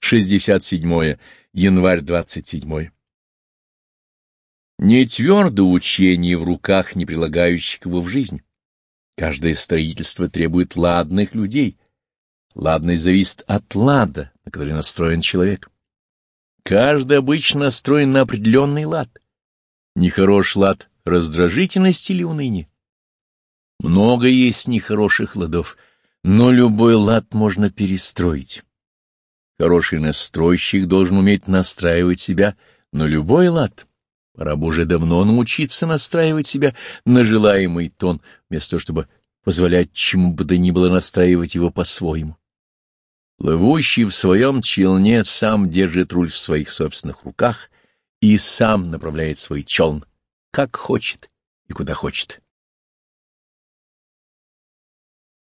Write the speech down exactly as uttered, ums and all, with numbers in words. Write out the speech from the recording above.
шестьдесят седьмое. Январь двадцать седьмой. Не твердо учение в руках, не прилагающих его в жизнь. Каждое строительство требует ладных людей. Ладность зависит от лада, на который настроен человек. Каждый обычно настроен на определенный лад. Нехорош лад раздражительность или уныние. Много есть нехороших ладов, но любой лад можно перестроить. Хороший настройщик должен уметь настраивать себя на любой лад. Пора бы уже давно научиться настраивать себя на желаемый тон, вместо того, чтобы позволять чему бы то ни было настраивать его по-своему. Плывущий в своем челне сам держит руль в своих собственных руках и сам направляет свой челн, как хочет и куда хочет.